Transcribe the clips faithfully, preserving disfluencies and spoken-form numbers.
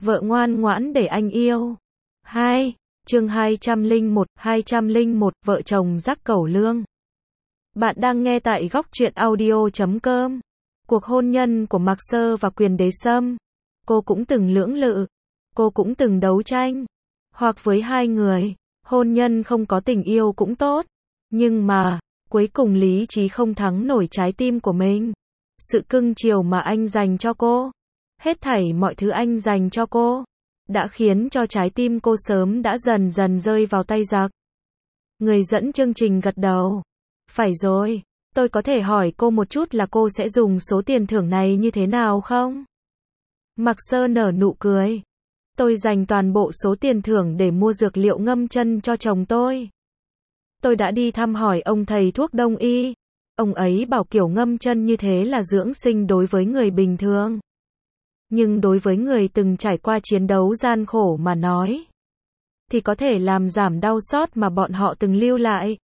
Vợ ngoan ngoãn để anh yêu. hai. Chương hai trăm lẻ một, hai trăm lẻ một, vợ chồng rắc cẩu lương. Bạn đang nghe tại góc truyện audio chấm com. Cuộc hôn nhân của Mạc Sơ và Quyền Đế Sâm. Cô cũng từng lưỡng lự. Cô cũng từng đấu tranh. Hoặc với hai người, hôn nhân không có tình yêu cũng tốt. Nhưng mà, cuối cùng lý trí không thắng nổi trái tim của mình. Sự cưng chiều mà anh dành cho cô, hết thảy mọi thứ anh dành cho cô, đã khiến cho trái tim cô sớm đã dần dần rơi vào tay giặc. Người dẫn chương trình gật đầu. Phải rồi, tôi có thể hỏi cô một chút là cô sẽ dùng số tiền thưởng này như thế nào không? Mạc Sơ nở nụ cười. Tôi dành toàn bộ số tiền thưởng để mua dược liệu ngâm chân cho chồng tôi. Tôi đã đi thăm hỏi ông thầy thuốc đông y. Ông ấy bảo kiểu ngâm chân như thế là dưỡng sinh đối với người bình thường. Nhưng đối với người từng trải qua chiến đấu gian khổ mà nói, thì có thể làm giảm đau xót mà bọn họ từng lưu lại.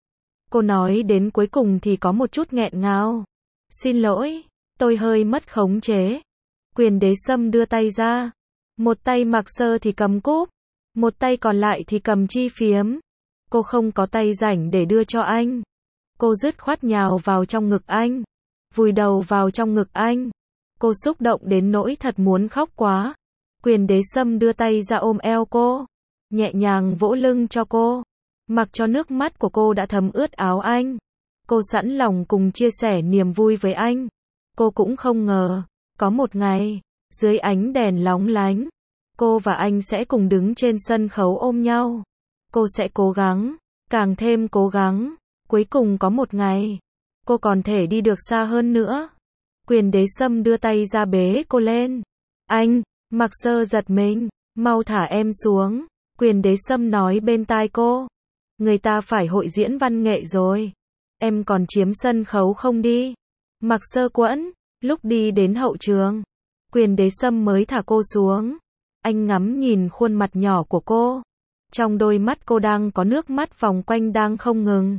Cô nói đến cuối cùng thì có một chút nghẹn ngào. Xin lỗi, tôi hơi mất khống chế. Quyền Đế Sâm đưa tay ra. Một tay Mạc Sơ thì cầm cúp, một tay còn lại thì cầm chi phiếm. Cô không có tay rảnh để đưa cho anh. Cô dứt khoát nhào vào trong ngực anh, vùi đầu vào trong ngực anh. Cô xúc động đến nỗi thật muốn khóc quá. Quyền Đế Sâm đưa tay ra ôm eo cô, nhẹ nhàng vỗ lưng cho cô, mặc cho nước mắt của cô đã thấm ướt áo anh. Cô sẵn lòng cùng chia sẻ niềm vui với anh. Cô cũng không ngờ, có một ngày, dưới ánh đèn lóng lánh, cô và anh sẽ cùng đứng trên sân khấu ôm nhau. Cô sẽ cố gắng, càng thêm cố gắng. Cuối cùng có một ngày, cô còn thể đi được xa hơn nữa. Quyền Đế Sâm đưa tay ra bế cô lên. Anh, Mạc Sơ giật mình, mau thả em xuống. Quyền Đế Sâm nói bên tai cô. Người ta phải hội diễn văn nghệ rồi. Em còn chiếm sân khấu không đi? Mạc Sơ quẫn, lúc đi đến hậu trường, Quyền Đế Sâm mới thả cô xuống. Anh ngắm nhìn khuôn mặt nhỏ của cô. Trong đôi mắt cô đang có nước mắt vòng quanh đang không ngừng.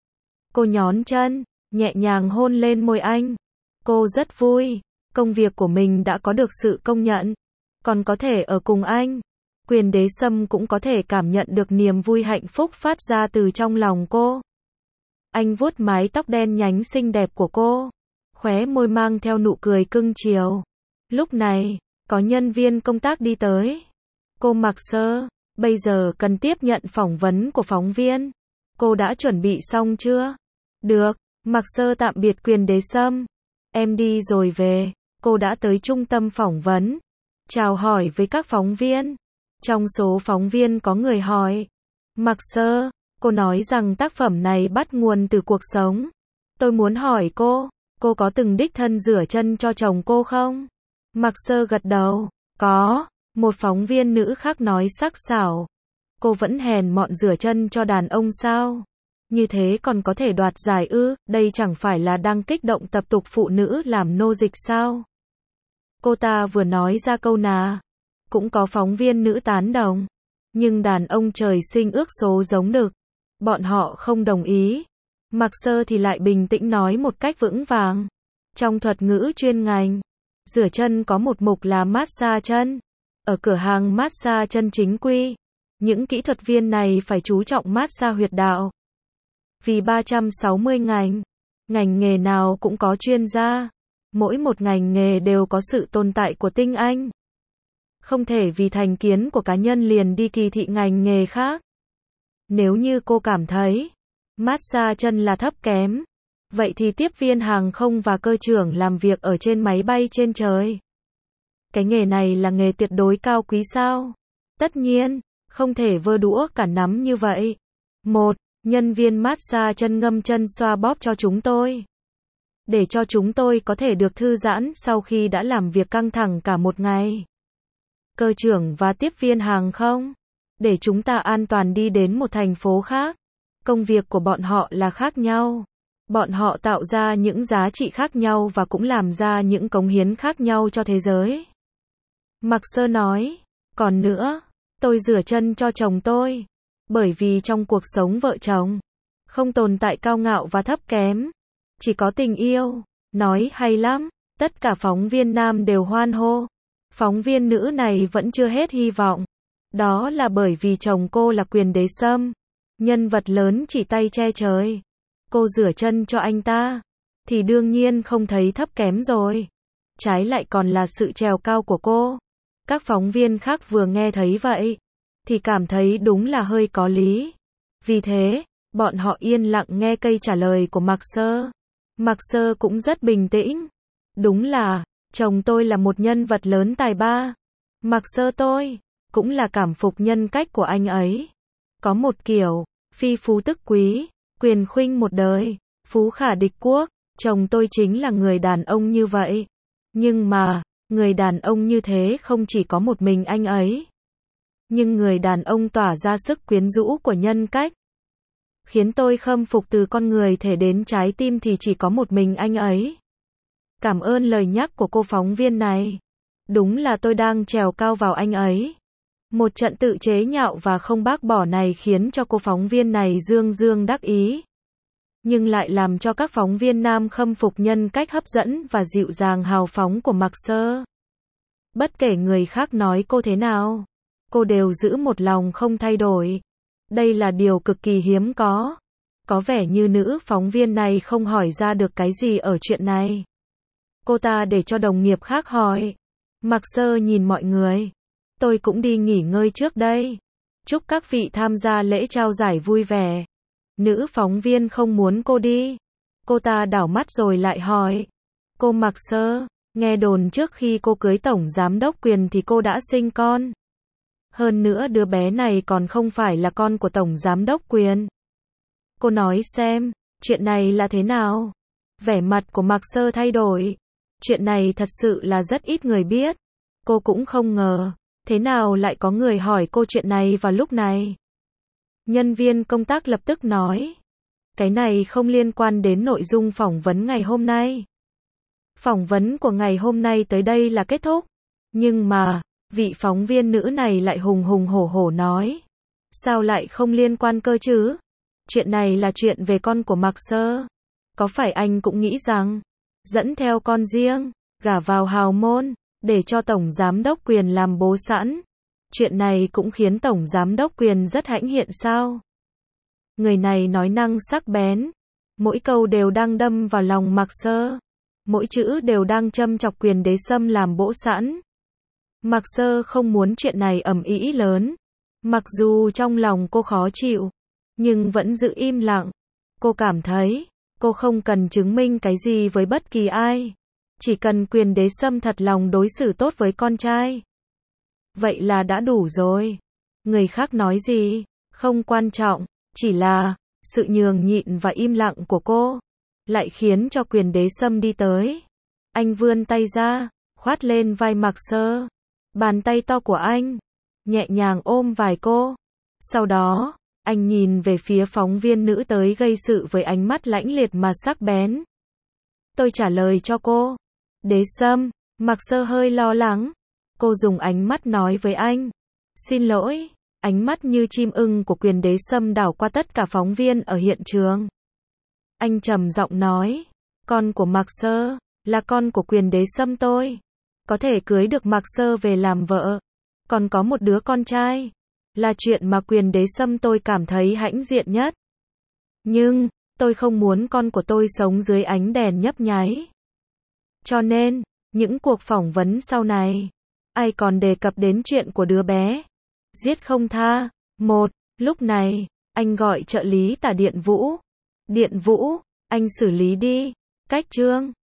Cô nhón chân, nhẹ nhàng hôn lên môi anh. Cô rất vui, công việc của mình đã có được sự công nhận, còn có thể ở cùng anh. Quyền Đế Sâm cũng có thể cảm nhận được niềm vui hạnh phúc phát ra từ trong lòng cô. Anh vuốt mái tóc đen nhánh xinh đẹp của cô, khóe môi mang theo nụ cười cưng chiều. Lúc này, có nhân viên công tác đi tới. Cô Mạc Sơ, bây giờ cần tiếp nhận phỏng vấn của phóng viên. Cô đã chuẩn bị xong chưa? Được, Mạc Sơ tạm biệt Quyền Đế Sâm. Em đi rồi về. Cô đã tới trung tâm phỏng vấn, chào hỏi với các phóng viên. Trong số phóng viên có người hỏi, Mạc Sơ, cô nói rằng tác phẩm này bắt nguồn từ cuộc sống. Tôi muốn hỏi cô, cô có từng đích thân rửa chân cho chồng cô không? Mạc Sơ gật đầu, có. Một phóng viên nữ khác nói sắc sảo, cô vẫn hèn mọn rửa chân cho đàn ông sao? Như thế còn có thể đoạt giải ư? Đây chẳng phải là đang kích động tập tục phụ nữ làm nô dịch sao? Cô ta vừa nói ra câu nà, cũng có phóng viên nữ tán đồng. Nhưng đàn ông trời sinh ước số giống đực, bọn họ không đồng ý. Mạc Sơ thì lại bình tĩnh nói một cách vững vàng. Trong thuật ngữ chuyên ngành, rửa chân có một mục là massage chân. Ở cửa hàng massage chân chính quy, những kỹ thuật viên này phải chú trọng massage huyệt đạo. Vì ba trăm sáu mươi ngành, ngành nghề nào cũng có chuyên gia. Mỗi một ngành nghề đều có sự tồn tại của tinh anh. Không thể vì thành kiến của cá nhân liền đi kỳ thị ngành nghề khác. Nếu như cô cảm thấy massage chân là thấp kém, vậy thì tiếp viên hàng không và cơ trưởng làm việc ở trên máy bay trên trời, cái nghề này là nghề tuyệt đối cao quý sao? Tất nhiên, không thể vơ đũa cả nắm như vậy. Một, nhân viên massage chân ngâm chân xoa bóp cho chúng tôi, để cho chúng tôi có thể được thư giãn sau khi đã làm việc căng thẳng cả một ngày. Cơ trưởng và tiếp viên hàng không, để chúng ta an toàn đi đến một thành phố khác. Công việc của bọn họ là khác nhau. Bọn họ tạo ra những giá trị khác nhau và cũng làm ra những cống hiến khác nhau cho thế giới. Mạc Sơ nói, còn nữa, tôi rửa chân cho chồng tôi, bởi vì trong cuộc sống vợ chồng, không tồn tại cao ngạo và thấp kém, chỉ có tình yêu. Nói hay lắm, tất cả phóng viên nam đều hoan hô. Phóng viên nữ này vẫn chưa hết hy vọng. Đó là bởi vì chồng cô là Quyền Đế Sâm, nhân vật lớn chỉ tay che trời. Cô rửa chân cho anh ta, thì đương nhiên không thấy thấp kém rồi. Trái lại còn là sự trèo cao của cô. Các phóng viên khác vừa nghe thấy vậy, thì cảm thấy đúng là hơi có lý. Vì thế, bọn họ yên lặng nghe cây trả lời của Mạc Sơ. Mạc Sơ cũng rất bình tĩnh. Đúng là, chồng tôi là một nhân vật lớn tài ba. Mạc Sơ tôi cũng là cảm phục nhân cách của anh ấy. Có một kiểu, phi phú tức quý, quyền khuynh một đời, phú khả địch quốc. Chồng tôi chính là người đàn ông như vậy. Nhưng mà, người đàn ông như thế không chỉ có một mình anh ấy. Nhưng người đàn ông tỏa ra sức quyến rũ của nhân cách, khiến tôi khâm phục từ con người thể đến trái tim thì chỉ có một mình anh ấy. Cảm ơn lời nhắc của cô phóng viên này. Đúng là tôi đang trèo cao vào anh ấy. Một trận tự chế nhạo và không bác bỏ này khiến cho cô phóng viên này dương dương đắc ý. Nhưng lại làm cho các phóng viên nam khâm phục nhân cách hấp dẫn và dịu dàng hào phóng của Mạc Sơ. Bất kể người khác nói cô thế nào, cô đều giữ một lòng không thay đổi. Đây là điều cực kỳ hiếm có. Có vẻ như nữ phóng viên này không hỏi ra được cái gì ở chuyện này. Cô ta để cho đồng nghiệp khác hỏi. Mạc Sơ nhìn mọi người. Tôi cũng đi nghỉ ngơi trước đây. Chúc các vị tham gia lễ trao giải vui vẻ. Nữ phóng viên không muốn cô đi. Cô ta đảo mắt rồi lại hỏi. Cô Mạc Sơ, nghe đồn trước khi cô cưới Tổng Giám đốc Quyền thì cô đã sinh con. Hơn nữa đứa bé này còn không phải là con của Tổng Giám đốc Quyền. Cô nói xem, chuyện này là thế nào? Vẻ mặt của Mạc Sơ thay đổi. Chuyện này thật sự là rất ít người biết. Cô cũng không ngờ, thế nào lại có người hỏi cô chuyện này vào lúc này. Nhân viên công tác lập tức nói. Cái này không liên quan đến nội dung phỏng vấn ngày hôm nay. Phỏng vấn của ngày hôm nay tới đây là kết thúc. Nhưng mà, vị phóng viên nữ này lại hùng hùng hổ hổ nói. Sao lại không liên quan cơ chứ? Chuyện này là chuyện về con của Mạc Sơ. Có phải anh cũng nghĩ rằng, dẫn theo con riêng, gả vào hào môn, để cho Tổng Giám đốc Quyền làm bố sẵn. Chuyện này cũng khiến Tổng Giám đốc Quyền rất hãnh diện sao? Người này nói năng sắc bén. Mỗi câu đều đang đâm vào lòng Mạc Sơ. Mỗi chữ đều đang châm chọc Quyền Đế Sâm làm bố sẵn. Mạc Sơ không muốn chuyện này ầm ĩ lớn. Mặc dù trong lòng cô khó chịu, nhưng vẫn giữ im lặng. Cô cảm thấy, cô không cần chứng minh cái gì với bất kỳ ai. Chỉ cần Quyền Đế Sâm thật lòng đối xử tốt với con trai. Vậy là đã đủ rồi. Người khác nói gì, không quan trọng. Chỉ là, sự nhường nhịn và im lặng của cô, lại khiến cho Quyền Đế Sâm đi tới. Anh vươn tay ra, khoát lên vai Mạc Sơ. Bàn tay to của anh, nhẹ nhàng ôm vai cô. Sau đó, anh nhìn về phía phóng viên nữ tới gây sự với ánh mắt lãnh liệt mà sắc bén. Tôi trả lời cho cô. Đế Sâm, Mạc Sơ hơi lo lắng. Cô dùng ánh mắt nói với anh. Xin lỗi. Ánh mắt như chim ưng của Quyền Đế Sâm đảo qua tất cả phóng viên ở hiện trường. Anh trầm giọng nói. Con của Mạc Sơ, là con của Quyền Đế Sâm tôi. Có thể cưới được Mạc Sơ về làm vợ. Còn có một đứa con trai. Là chuyện mà Quyền Đế Sâm tôi cảm thấy hãnh diện nhất. Nhưng, tôi không muốn con của tôi sống dưới ánh đèn nhấp nháy. Cho nên, những cuộc phỏng vấn sau này, ai còn đề cập đến chuyện của đứa bé. Giết không tha. Một, lúc này, anh gọi trợ lý Tả Điện Vũ. Điện Vũ, anh xử lý đi. Cách chương.